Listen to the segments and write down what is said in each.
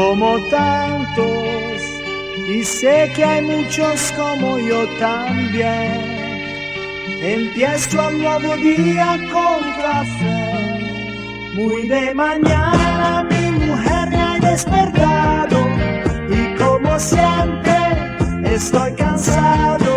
como tantos, y sé que hay muchos como yo también. Empiezo el nuevo día con café, muy de mañana mi mujer me ha despertado, y como siempre estoy cansado.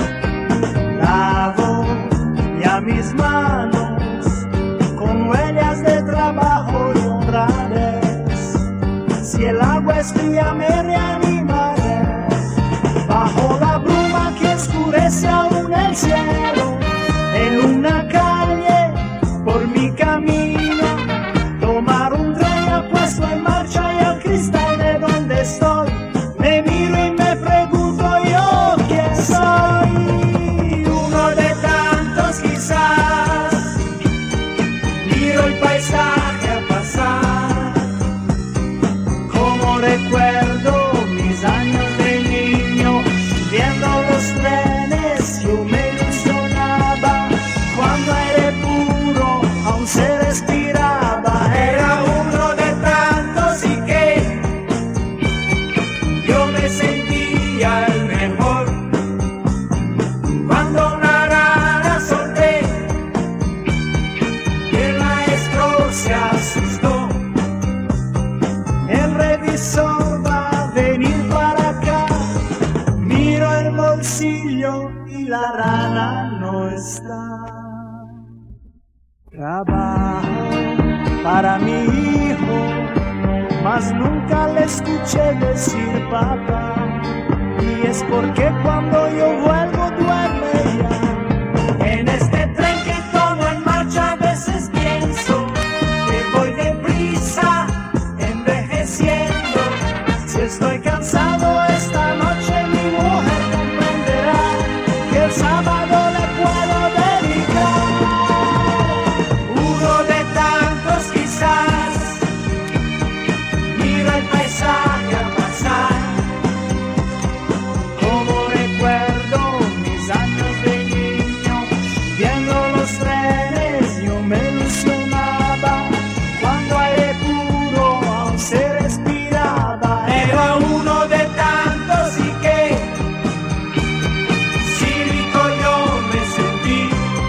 Lavo ya mis manos con huellas de trabajo y honradez. Si el agua es fría me reanimaré bajo la bruma que oscurece aún el cielo. En una calle por mi camino, tomar un tren ya puesto en marcha, y al cristal de donde estoy me miro y me pregunto yo quién soy. Uno de tantos quizás, miro el paisaje al pasar, como recuerdo mis años de niño, viendo los trenes yo me ilusionaba, cuando aire puro aún se respiraba. Era uno de tantos y que yo me sentía el mejor, cuando una rana solté y el maestro se asustó. El revisor va a venir para acá, miro el bolsillo y la rana no está. Trabajo para mi hijo, mas nunca le escuché decir papá, y es porque cuando yo vuelvo duerme ya. En este tren que tomo en marcha a veces pienso que voy deprisa envejeciendo. Si estoy cansado esta noche mi mujer comprenderá que el sábado le puedo dedicar. Uno de tantos quizás, mira el paisaje al pasar, como recuerdo mis años de niño, viendo los trenes yo me ilusionaba, cuando aire puro aún se respiraba. Era uno de tantos y que cívico yo me sentí.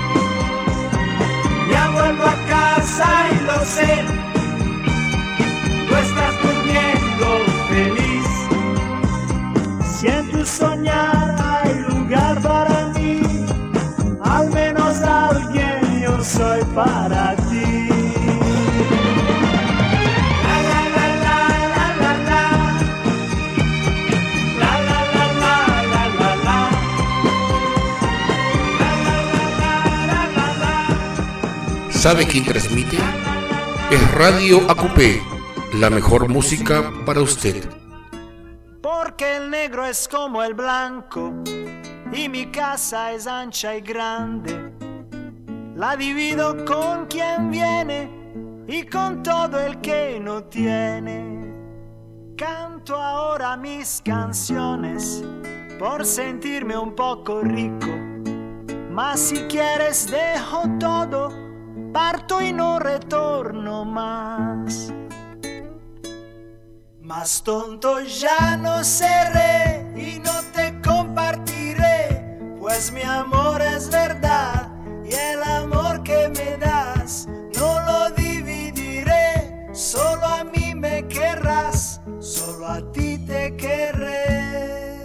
Ya vuelvo a casa y lo sé, tú estás durmiendo feliz. Si en tu soñar hay lugar para mí, al menos alguien yo soy para ti. La la la la la la la, la la la la la la la, la la la la. ¿Sabe quién transmite? Es Radio Acupé, la mejor música para usted. Porque el negro es como el blanco y mi casa es ancha y grande. La divido con quien viene y con todo el que no tiene. Canto ahora mis canciones por sentirme un poco rico, mas si quieres dejo todo, parto y no retorno más. Más tonto ya no seré y no te compartiré, pues mi amor es verdad y el amor que me das no lo dividiré. Solo a mí me querrás, solo a ti te querré.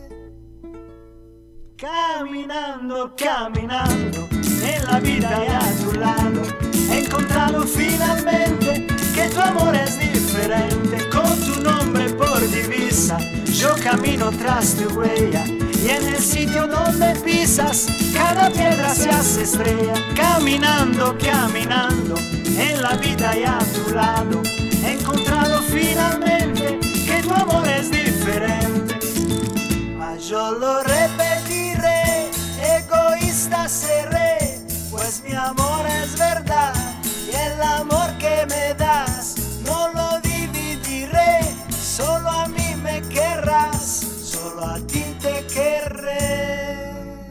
Caminando, caminando en la vida y a tu lado, he encontrado finalmente que tu amor es diferente. Con tu nombre por divisa, yo camino tras tu huella, y en el sitio donde pisas, cada piedra se hace estrella. Caminando, caminando en la vida y a tu lado, he encontrado finalmente que tu amor es diferente. Mas yo lo repetiré, egoísta seré, pues mi amor es verdad y el amor que me das no lo dividiré. Solo a mí me querrás, solo a ti te querré.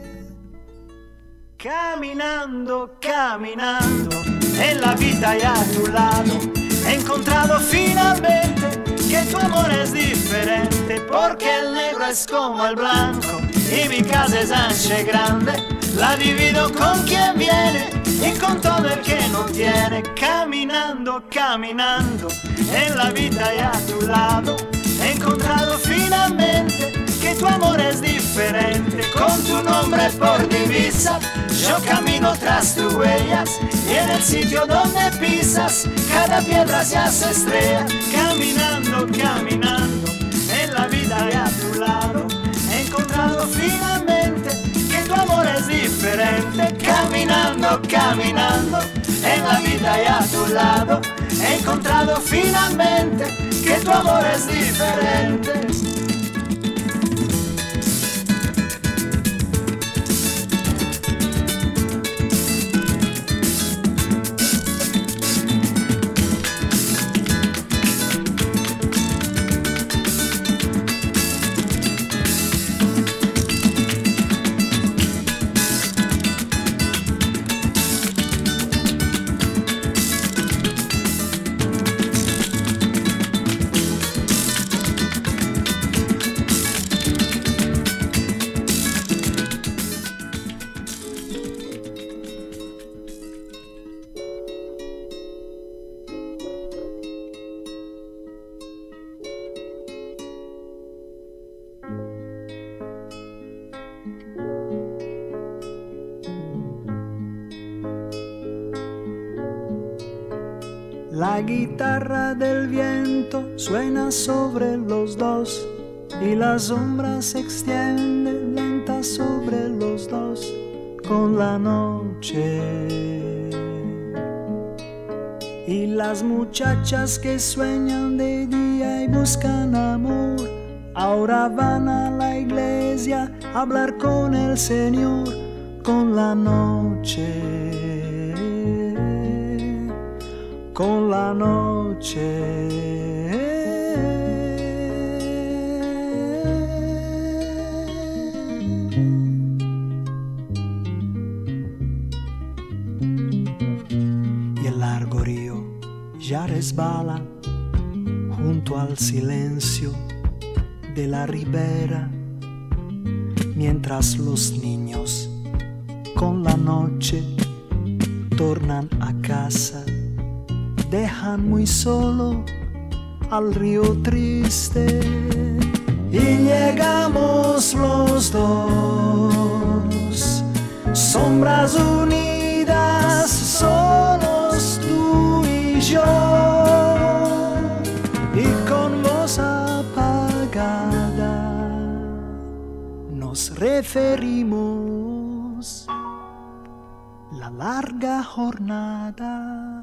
Caminando, caminando en la vida y a tu lado, he encontrado finalmente que tu amor es diferente, porque el negro es como el blanco y mi casa es ancha y grande. La divido con quien viene y con todo el que no tiene. Caminando, caminando en la vida y a tu lado he encontrado finalmente que tu amor es diferente. Con tu nombre por divisa yo camino tras tus huellas y en el sitio donde pisas cada piedra se hace estrella. Caminando, caminando en la vida y a tu lado he encontrado finalmente que tu amor es diferente. Caminando, caminando en la vida y a tu lado he encontrado finalmente que tu amor es diferente. La guitarra del viento suena sobre los dos y la sombra se extiende lenta sobre los dos con la noche. Y las muchachas que sueñan de día y buscan amor, ahora van a la iglesia a hablar con el Señor con la noche. Con la noche. Y el largo río ya resbala junto al silencio de la ribera, mientras los niños con la noche tornan a casa. Dejan muy solo al río triste y llegamos los dos, sombras unidas, solos tú y yo, y con voz apagada nos referimos la larga jornada.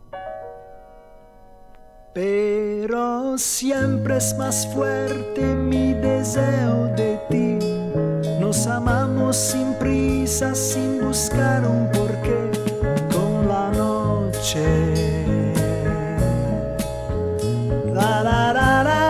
Pero siempre es más fuerte mi deseo de ti. Nos amamos sin prisa, sin buscar un porqué, con la noche. La, la, la, la.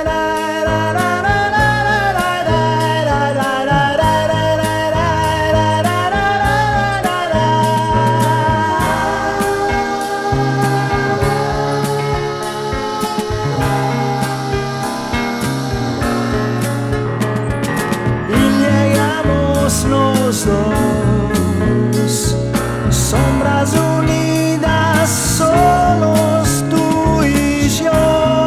Sombras unidas, solos tú y yo,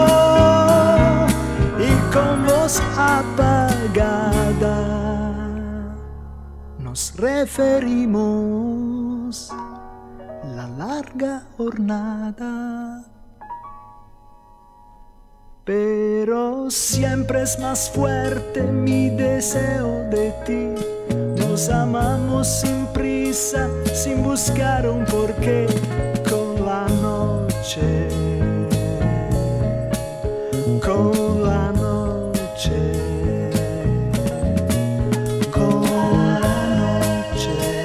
y con voz apagada nos referimos la larga jornada. Pero siempre es más fuerte mi deseo de ti. Nos amamos sin prisa, sin buscar un porqué, con la noche, con la noche, con la noche,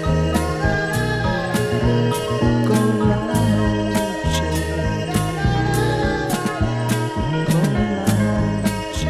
con la noche, con la noche.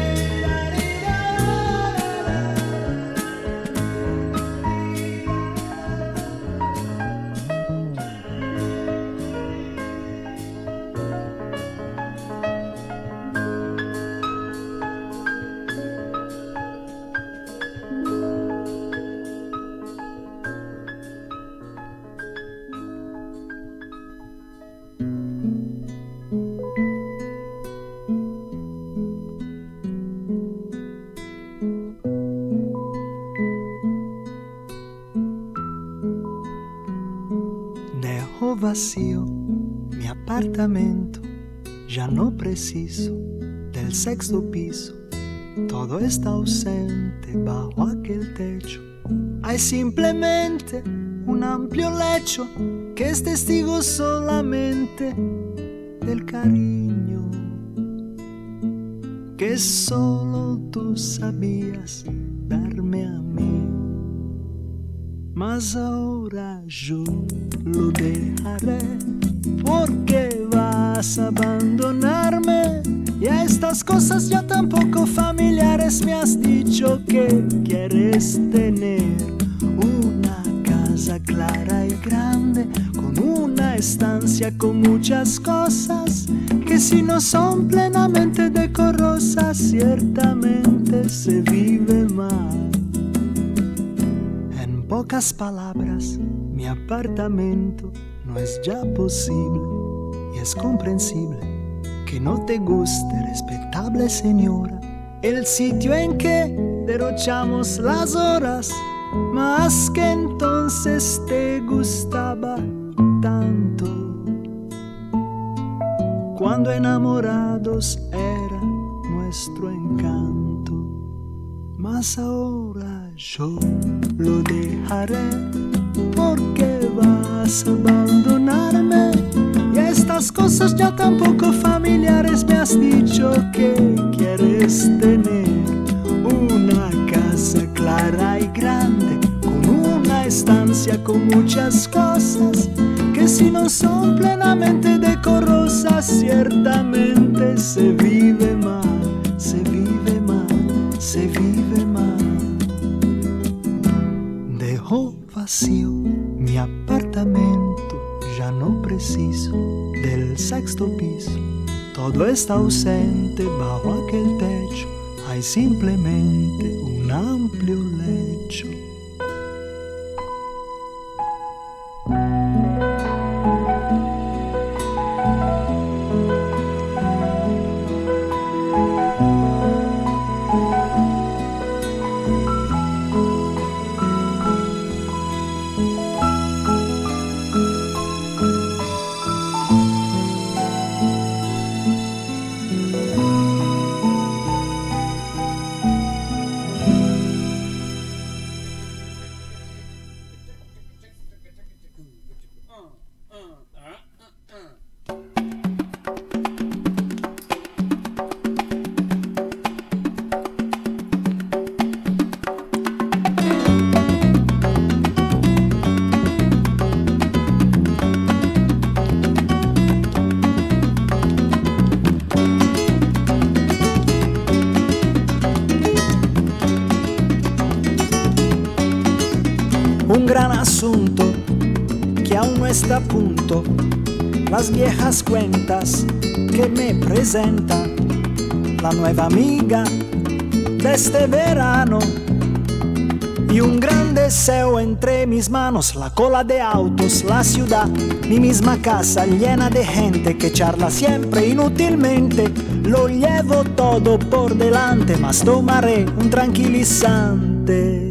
Dejo vacío mi apartamento, ya no preciso del sexto piso. Todo está ausente bajo aquel techo. Hay simplemente un amplio lecho que es testigo solamente del cariño que solo tú sabías darme a mí. Mas ahora yo lo dejaré porque vas a abandonarme. Y a estas cosas ya tampoco familiares me has dicho que quieres tener una casa clara y grande, con una estancia con muchas cosas que si no son plenamente decorosas ciertamente se vive mal. En pocas palabras, mi apartamento no es ya posible y es comprensible que no te guste, respetable señora, el sitio en que derrochamos las horas, más que entonces te gustaba tanto, cuando enamorados era nuestro encanto. Mas ahora yo lo dejaré porque vas a abandonarme. Y a estas cosas ya tampoco familiares me has dicho que quieres tener una casa clara y grande, con una estancia con muchas cosas que si no son plenamente decorosas ciertamente se vive mal, se vive mal, se vive mal. Dejo vacío mi apartamento, ya no preciso del sexto piso. Todo está ausente bajo aquel techo, hay simplemente un amplio lecho. Un gran asunto que aún no está a punto, las viejas cuentas que me presenta la nueva amiga de este verano. Y un gran deseo entre mis manos, la cola de autos, la ciudad, mi misma casa llena de gente que charla siempre inútilmente. Lo llevo todo por delante, mas tomaré un tranquilizante.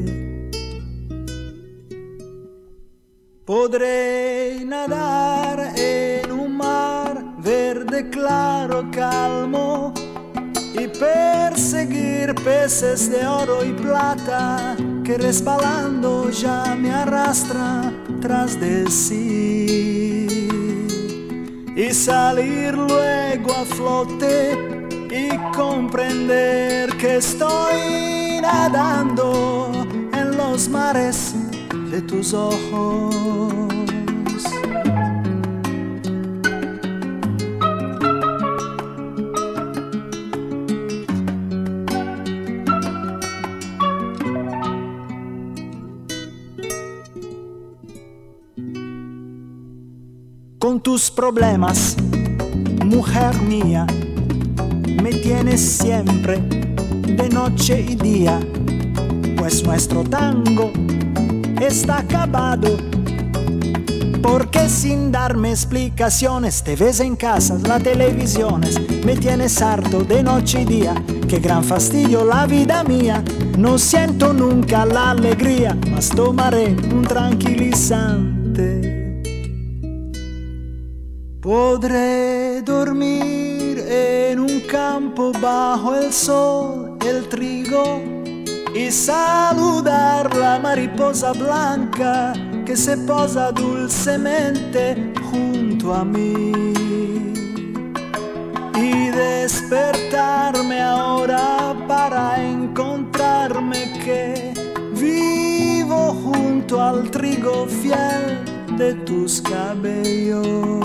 Podré nadar en un mar verde claro, calmo, y perseguir peces de oro y plata que resbalando ya me arrastra tras de sí, y salir luego a flote y comprender que estoy nadando en los mares de tus ojos. Con tus problemas, mujer mía, me tienes siempre de noche y día, pues nuestro tango está acabado, porque sin darme explicaciones te ves en casas, las televisiones, me tienes harto de noche y día. Qué gran fastidio la vida mía, no siento nunca la alegría, mas tomaré un tranquilizante. Podré dormir en un campo bajo el sol, el trigo, y saludar la mariposa blanca que se posa dulcemente junto a mí. Y despertarme ahora para encontrarme que vivo junto al trigo fiel de tus cabellos.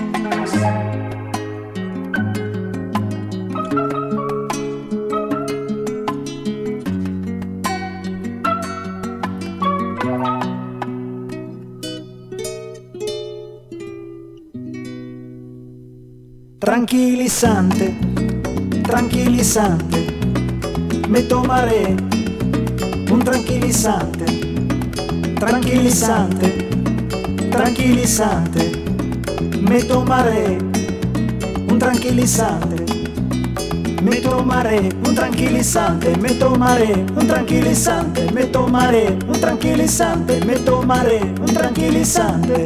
Tranquilizante, tranquilizante, me tomaré un tranquilizante, tranquilizante, tranquilizante, me tomaré un tranquilizante, me tomaré un tranquilizante, me tomaré un tranquilizante, me tomaré un tranquilizante, me tomaré un tranquilizante.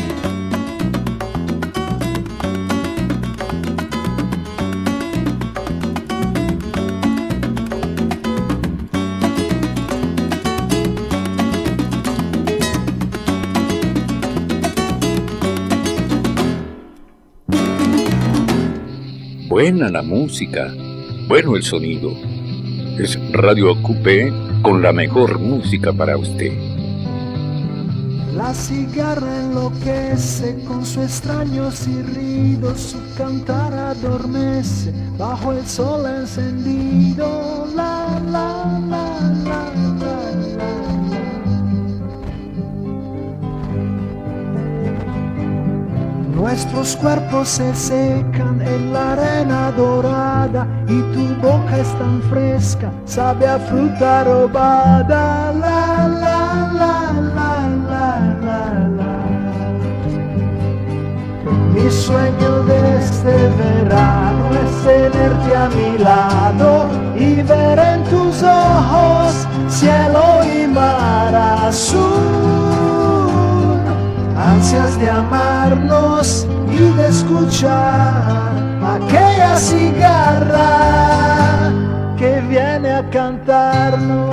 Buena la música, bueno el sonido. Es Radio Acupé con la mejor música para usted. La cigarra enloquece con su extraño silbido, su cantar adormece bajo el sol encendido. La, la, la, la, la, la. Nuestros cuerpos se secan en la arena dorada y tu boca es tan fresca, sabe a fruta robada. La, la, la, la, la, la, la. Mi sueño de este verano es tenerte a mi lado y ver en tus ojos cielo y mar azul. Ansias de amarnos y de escuchar aquella cigarra que viene a cantarnos.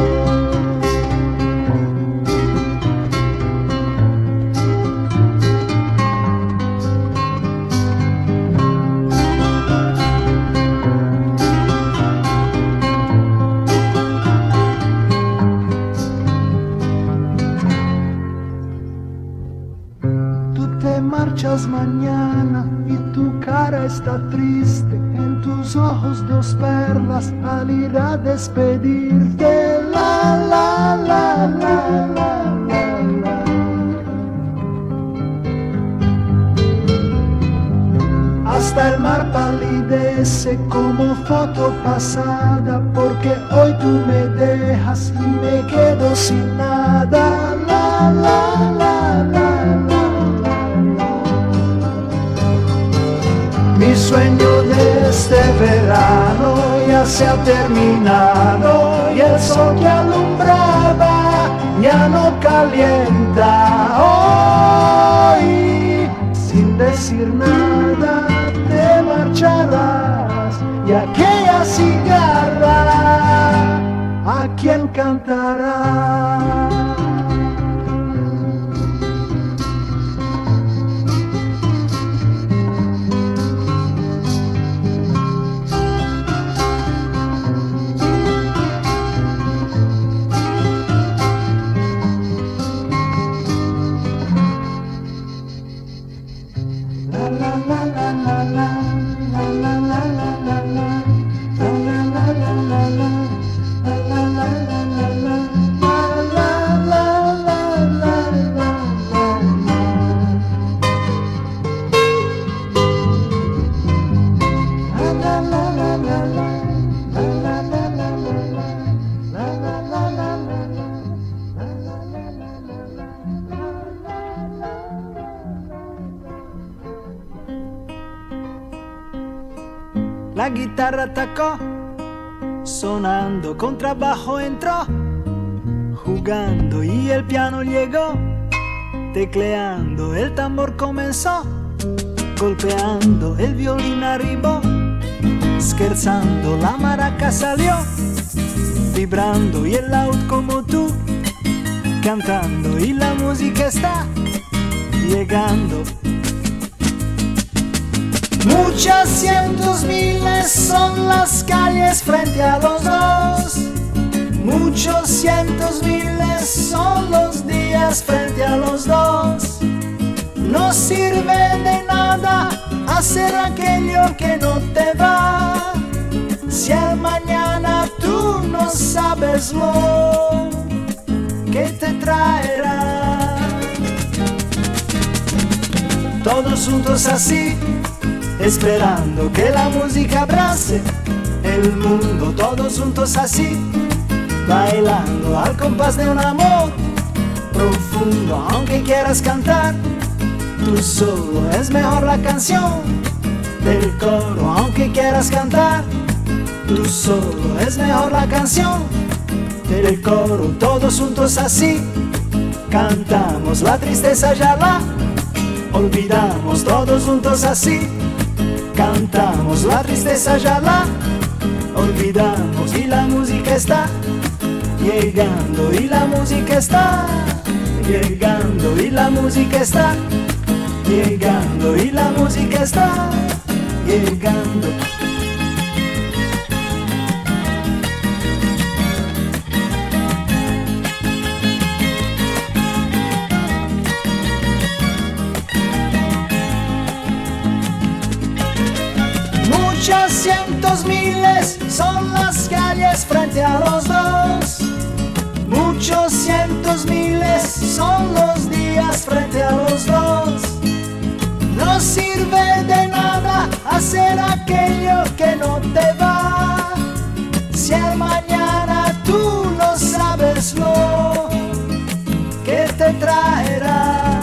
Mañana y tu cara está triste, en tus ojos dos perlas al ir a despedirte. La, la, la, la, la, la, la. Hasta el mar palidece como foto pasada, porque hoy tú me dejas y me quedo sin nada. La, la, la, la, la. Mi sueño de este verano ya se ha terminado y el sol que alumbraba ya no calienta hoy. Sin decir nada te marcharás y aquella cigarra ¿a quién cantará? La guitarra atacó, sonando, contrabajo entró, jugando y el piano llegó, tecleando, el tambor comenzó, Golpeando el violín arribó, scherzando la maraca salió, vibrando y el laúd como tú, cantando y la música está llegando. Muchas cientos miles son las calles frente a los dos. Muchos cientos miles son los días frente a los dos. No sirve de nada hacer aquello que no te va, si al mañana tú no sabes lo que te traerá. Todos juntos así, esperando que la música abrace el mundo, todos juntos así, bailando al compás de un amor profundo. Aunque quieras cantar tú solo, es mejor la canción del coro. Aunque quieras cantar tú solo, es mejor la canción del coro. Todos juntos así, cantamos la tristeza, ya la olvidamos. Todos juntos así, cantamos la tristeza, ya la olvidamos. Y la música está llegando, y la música está llegando, y la música está llegando, y la música está llegando. Muchos cientos miles son las calles frente a los dos. Muchos cientos miles son los días frente a los dos. No sirve de nada hacer aquello que no te va, si al mañana tú no sabes lo que te traerá.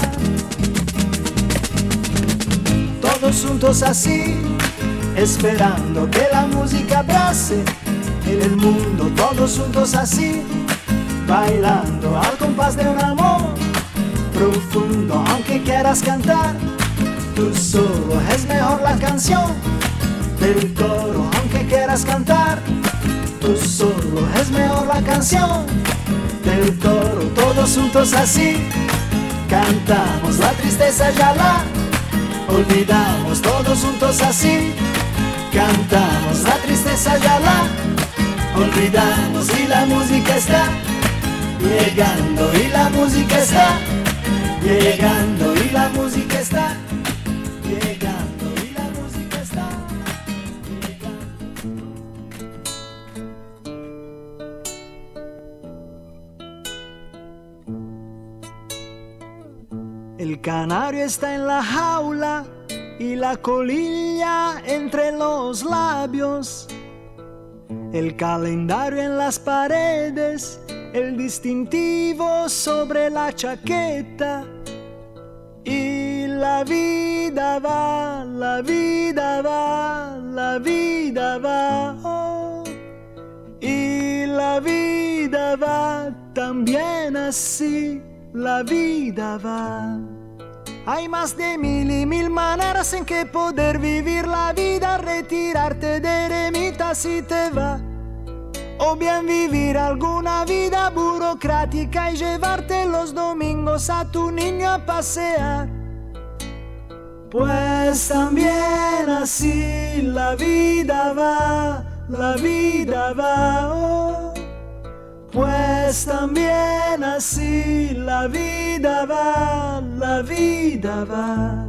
Todos juntos así, esperando que la música abrace el mundo. Todos juntos así, bailando al compás de un amor profundo. Aunque quieras cantar tú solo, es mejor la canción del coro. Aunque quieras cantar tú solo, es mejor la canción del coro. Todos juntos así, cantamos la tristeza, ya la olvidamos. Todos juntos así, cantamos la tristeza, ya la olvidamos. Y la música está llegando, y la música está llegando, y la música está llegando, y la música está llegando. El canario está en la jaula y la colilla entre los labios, el calendario en las paredes, el distintivo sobre la chaqueta. Y la vida va, la vida va, la vida va, oh. Y la vida va también así, la vida va. Hay más de 1000 y 1000 maneras en que poder vivir la vida, retirarte de eremita si te va, o bien vivir alguna vida burocrática y llevarte los domingos a tu niño a pasear. Pues también así la vida va, la vida va, oh. Pues también así la vida va, la vida va.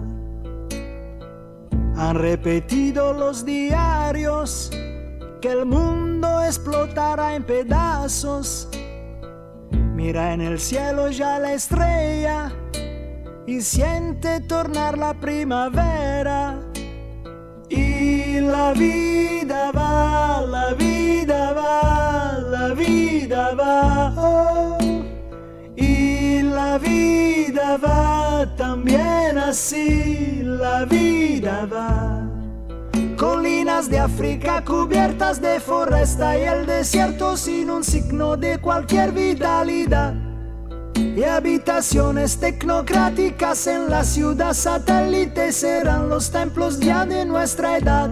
Han repetido los diarios que el mundo explotará en pedazos. Mira en el cielo ya la estrella y siente tornar la primavera. Y la vida va, la vida va, la vida va, oh. Y la vida va también así, la vida va. Colinas de África cubiertas de foresta y el desierto sin un signo de cualquier vitalidad. y habitaciones tecnocráticas en la ciudad satélite serán los templos ya de nuestra edad.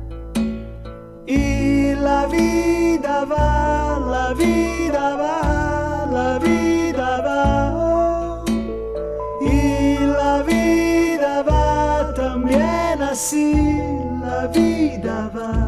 Y la vida va, la vida va, la vida va, oh. Y la vida va también así, la vida va.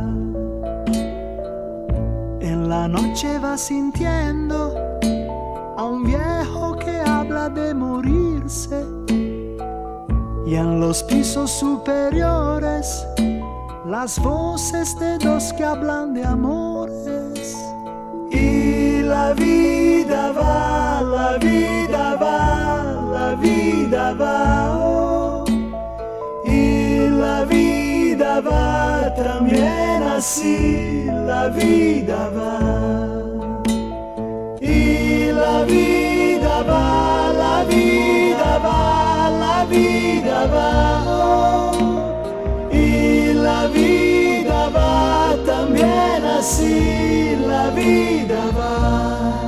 En la noche va sintiendo a un viejo que habla de morirse, y en los pisos superiores las voces de dos que hablan de amores. Y la vida va, la vida va, la vida va, oh. Y la vida va también así, la vida va. Y la vida va, la vida va, la vida va, oh. Y la vida va también así, la vida va.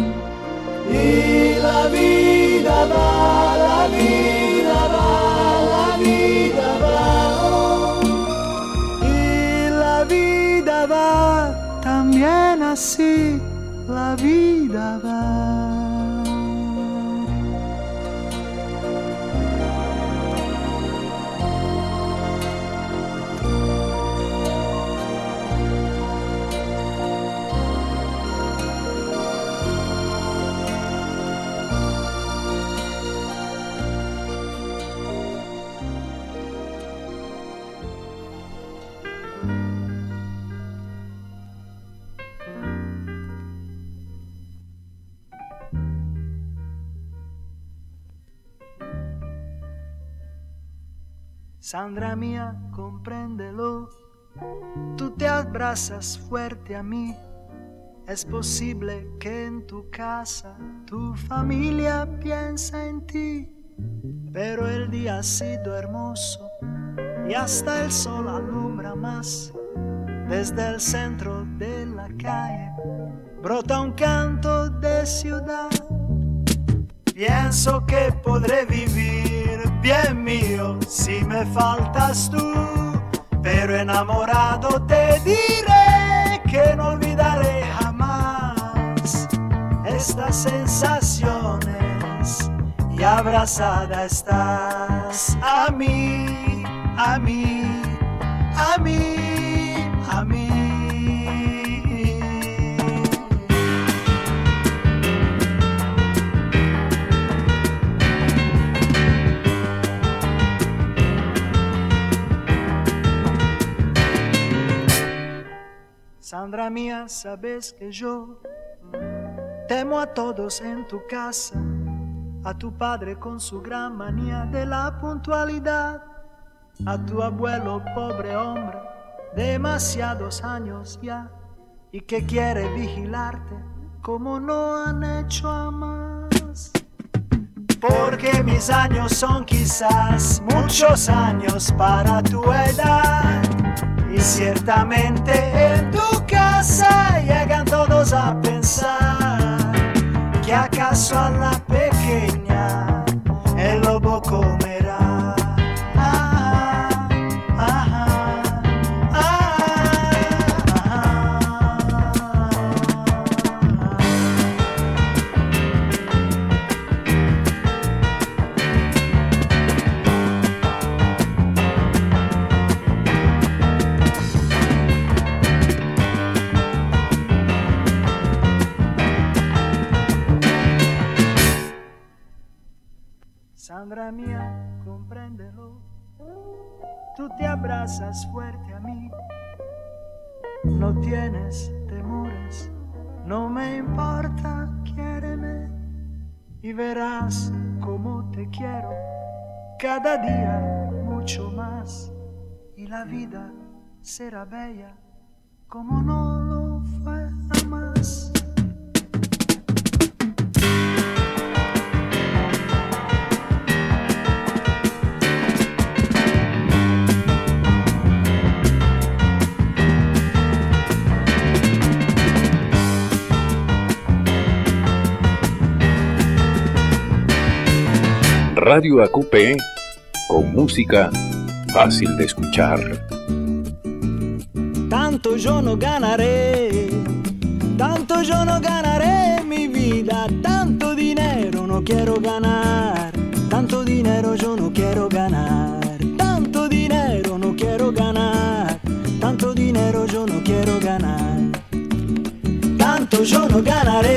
Y la vida va, la vida va, la vida va, oh. Y la vida va también así, la vida va. Sandra mía, compréndelo, tú te abrazas fuerte a mí. Es posible que en tu casa tu familia piensa en ti, pero el día ha sido hermoso y hasta el sol alumbra más. Desde el centro de la calle brota un canto de ciudad. Pienso que podré vivir bien mío si me faltas tú, pero enamorado te diré que no olvidaré jamás estas sensaciones, y abrazada estás a mí, a mí, a mí, a mí. Sandra mía, sabes que yo temo a todos en tu casa, a tu padre con su gran manía de la puntualidad, a tu abuelo pobre hombre, demasiados años ya, y que quiere vigilarte como no han hecho a más. Porque mis años son quizás muchos años para tu edad, y ciertamente en tu casa llegan todos a pensar que acaso a la pequeña el lobo comerá. Ah, ah, ah, ah, Sandra mía, compréndelo, tú te abrazas fuerte a mí, no tienes temores, no me importa, quiéreme, y verás cómo te quiero cada día mucho más, y la vida será bella como no lo fue jamás. Radio AQP con música fácil de escuchar. Tanto yo no ganaré mi vida, tanto dinero no quiero ganar, tanto dinero yo no quiero ganar, tanto dinero no quiero ganar, tanto dinero yo no quiero ganar, tanto yo no ganaré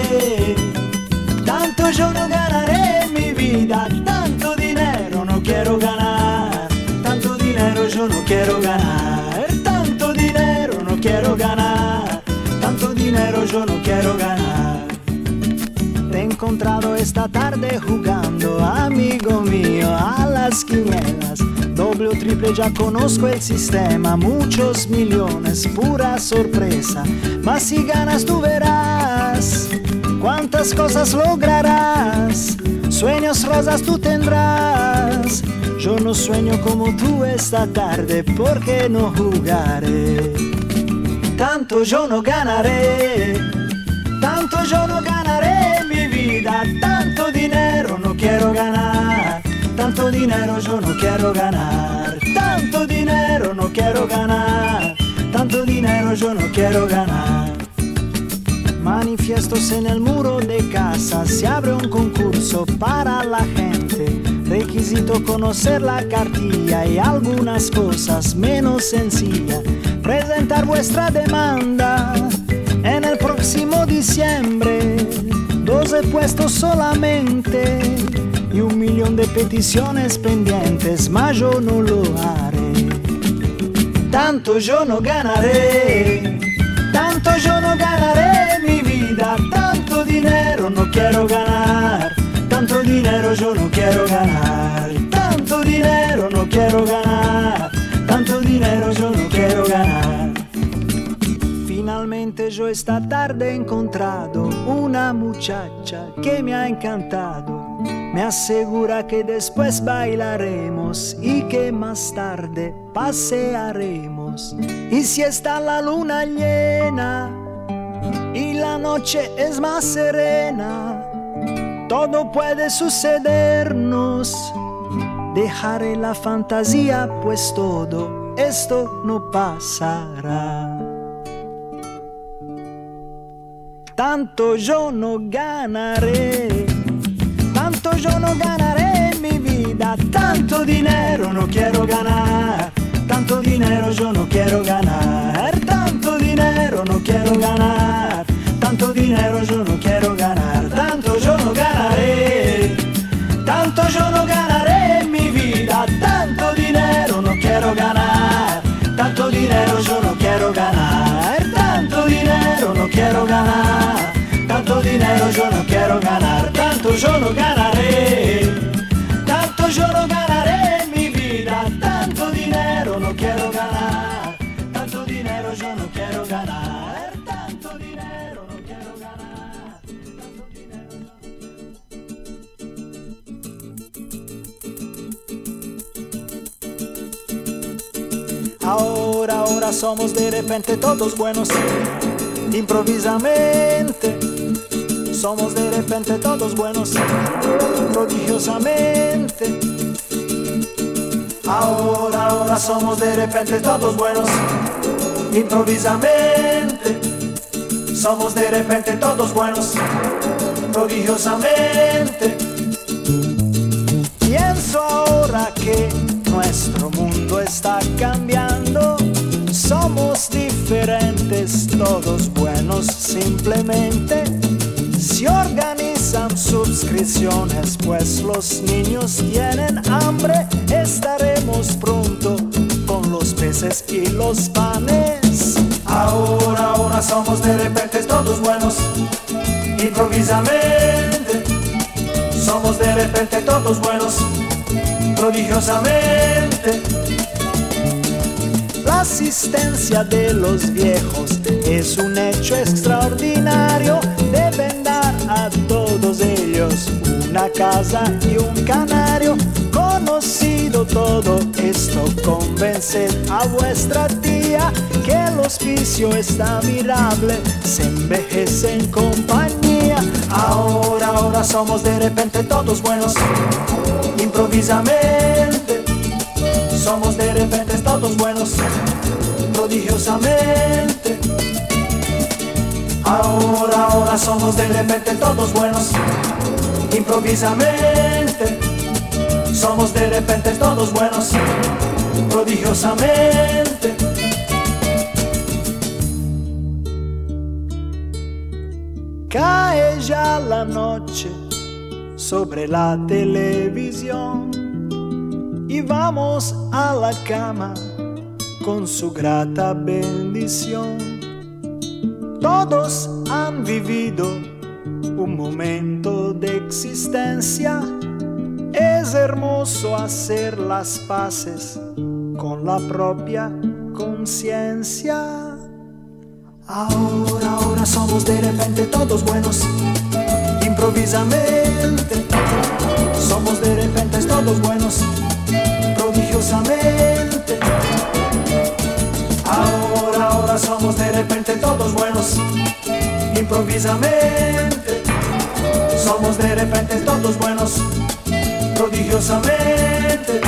mi vida, tanto dinero no quiero ganar, tanto dinero yo no quiero ganar, tanto dinero no quiero ganar, tanto dinero yo no quiero ganar. Te he encontrado esta tarde jugando, amigo mío, a las quinielas. Doble o triple ya conozco el sistema, muchos millones, pura sorpresa. Mas si ganas tú verás cuántas cosas lograrás, sueños rosas tú tendrás. Yo no sueño como tú esta tarde, porque no jugaré. Tanto yo no ganaré mi vida, tanto dinero no quiero ganar, tanto dinero yo no quiero ganar, tanto dinero no quiero ganar, tanto dinero yo no quiero ganar. Manifiestos en el muro de casa, se abre un concurso para la gente. Requisito conocer la cartilla y algunas cosas menos sencillas. Presentar vuestra demanda en el próximo diciembre. 12 puestos solamente y 1 millón de peticiones pendientes, mas yo no lo haré. Tanto yo no ganaré mi vida, tanto dinero no quiero ganar, tanto dinero yo no quiero ganar, tanto dinero no quiero ganar, tanto dinero yo no quiero ganar. Finalmente yo esta tarde he encontrado una muchacha que me ha encantado. Me asegura que después bailaremos y que más tarde pasearemos. Y si está la luna llena y la noche es más serena, todo puede sucedernos. Dejaré la fantasía, pues todo esto no pasará. Tanto yo no ganaré mi vida, tanto dinero no quiero ganar, tanto dinero yo no quiero ganar, tanto dinero no quiero ganar, tanto dinero yo no quiero ganar, tanto yo no ganaré mi vida, tanto dinero no quiero ganar, tanto dinero yo no quiero ganar, tanto dinero no quiero ganar, tanto dinero yo no quiero ganar, tanto yo no ganaré mi vida, tanto dinero no quiero ganar, tanto dinero yo no quiero ganar, tanto dinero no quiero ganar, tanto dinero Ahora somos de repente todos buenos, improvisamente. Somos de repente todos buenos, prodigiosamente. Ahora somos de repente todos buenos, improvisamente. Somos de repente todos buenos, prodigiosamente. Pienso ahora que nuestro mundo está cambiando. Somos diferentes, todos buenos simplemente. Si organizan suscripciones, pues los niños tienen hambre, estaremos pronto con los peces y los panes. Ahora somos de repente todos buenos, improvisamente. Somos de repente todos buenos, prodigiosamente. La asistencia de los viejos es un hecho extraordinario. Deben dar a todos ellos una casa y un canario. Conocido todo esto, convenced a vuestra tía que el hospicio está mirable, se envejece en compañía. Ahora somos de repente todos buenos, improvisamente. Somos de repente todos buenos, prodigiosamente. Ahora somos de repente todos buenos, improvisamente. Somos de repente todos buenos, prodigiosamente. Cae ya la noche sobre la televisión y vamos a la cama con su grata bendición. Todos han vivido un momento de existencia. Es hermoso hacer las paces con la propia conciencia. Ahora somos de repente todos buenos, improvisamente. Somos de repente todos buenos, prodigiosamente. Ahora somos de repente todos buenos, improvisamente. Somos de repente todos buenos, prodigiosamente.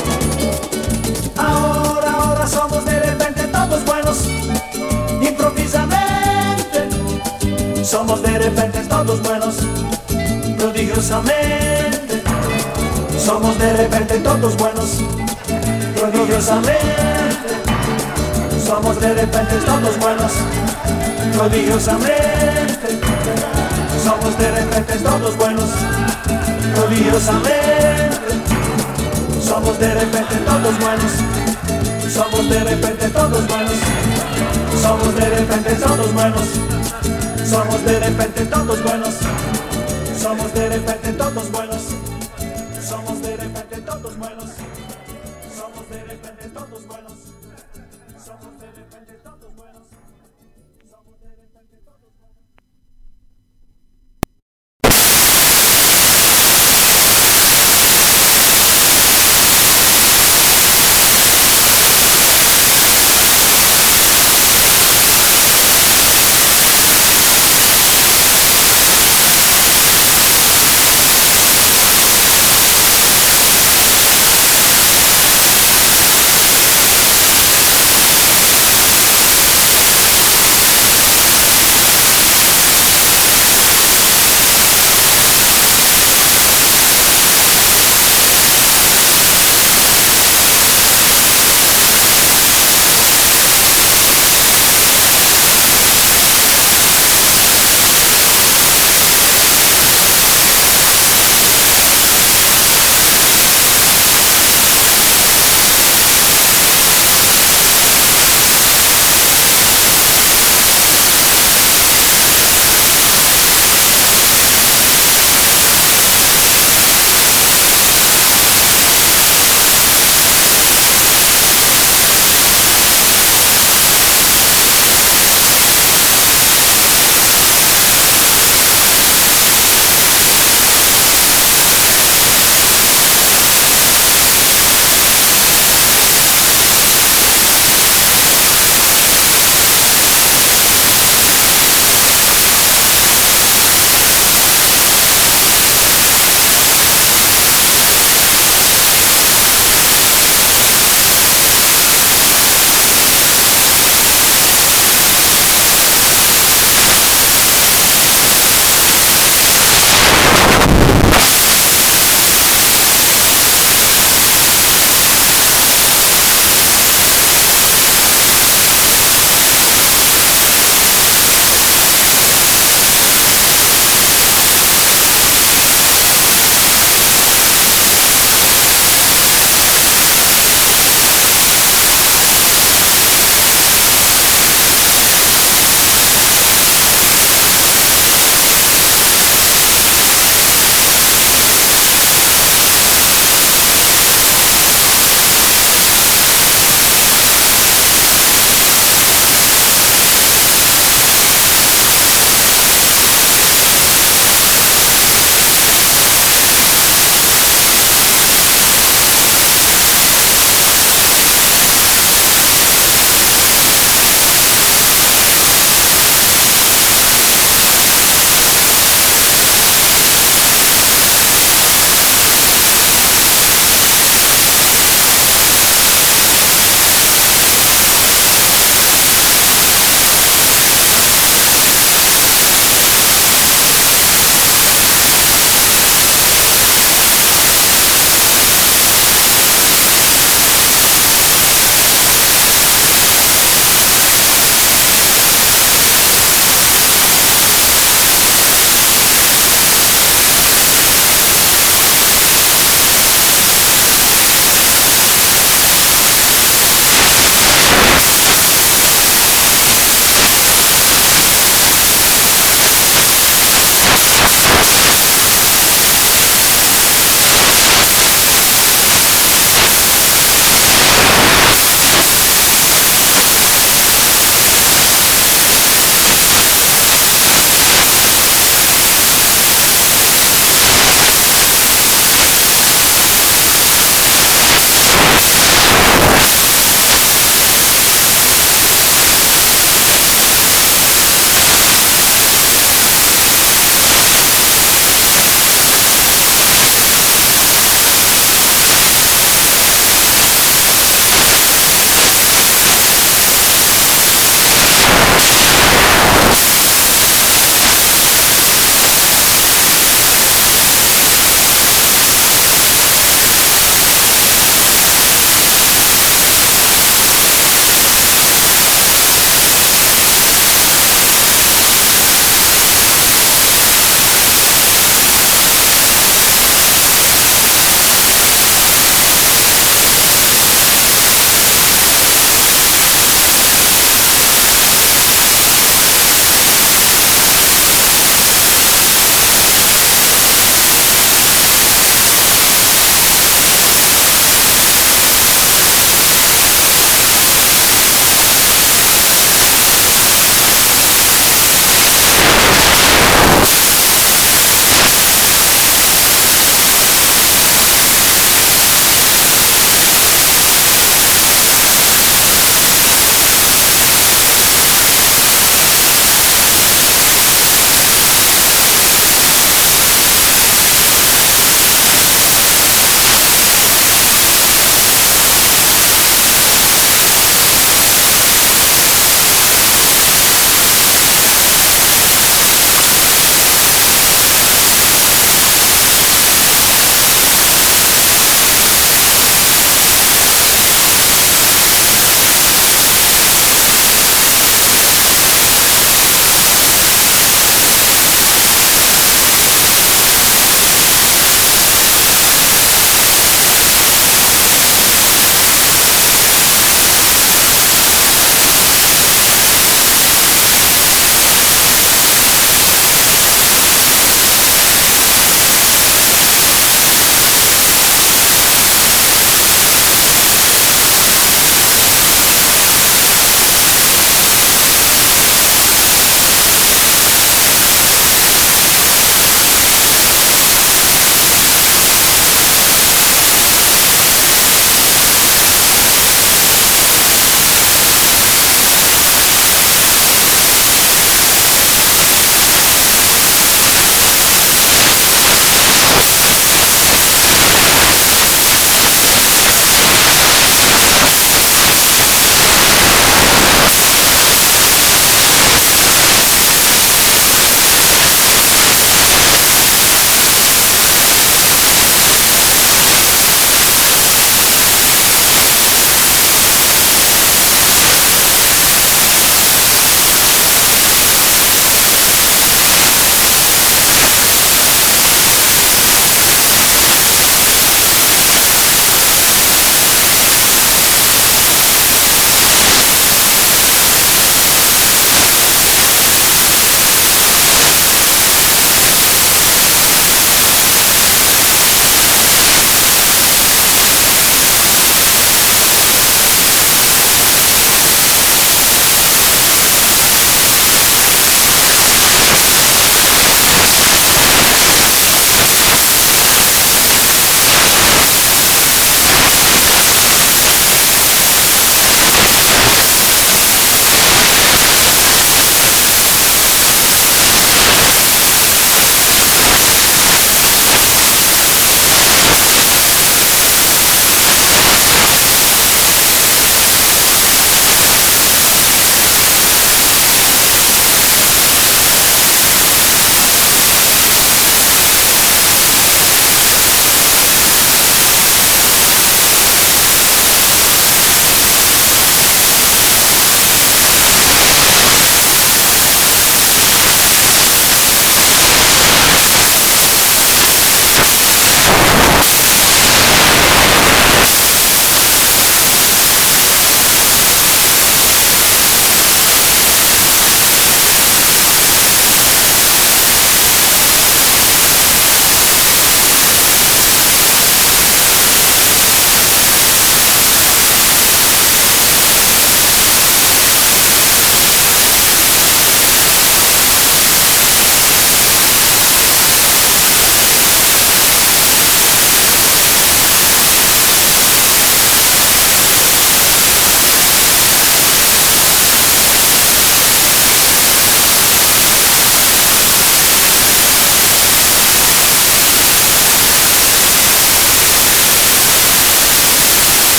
Ahora somos de repente todos buenos, improvisamente. Somos de repente todos buenos, prodigiosamente. Somos de repente todos buenos, prodigiosamente. Somos de repente todos buenos, prodigiosamente. Somos de repente todos buenos, prodigiosamente. Somos de repente todos buenos. Somos de repente todos buenos. Somos de repente todos buenos. Somos de repente todos buenos. Somos de repente todos buenos.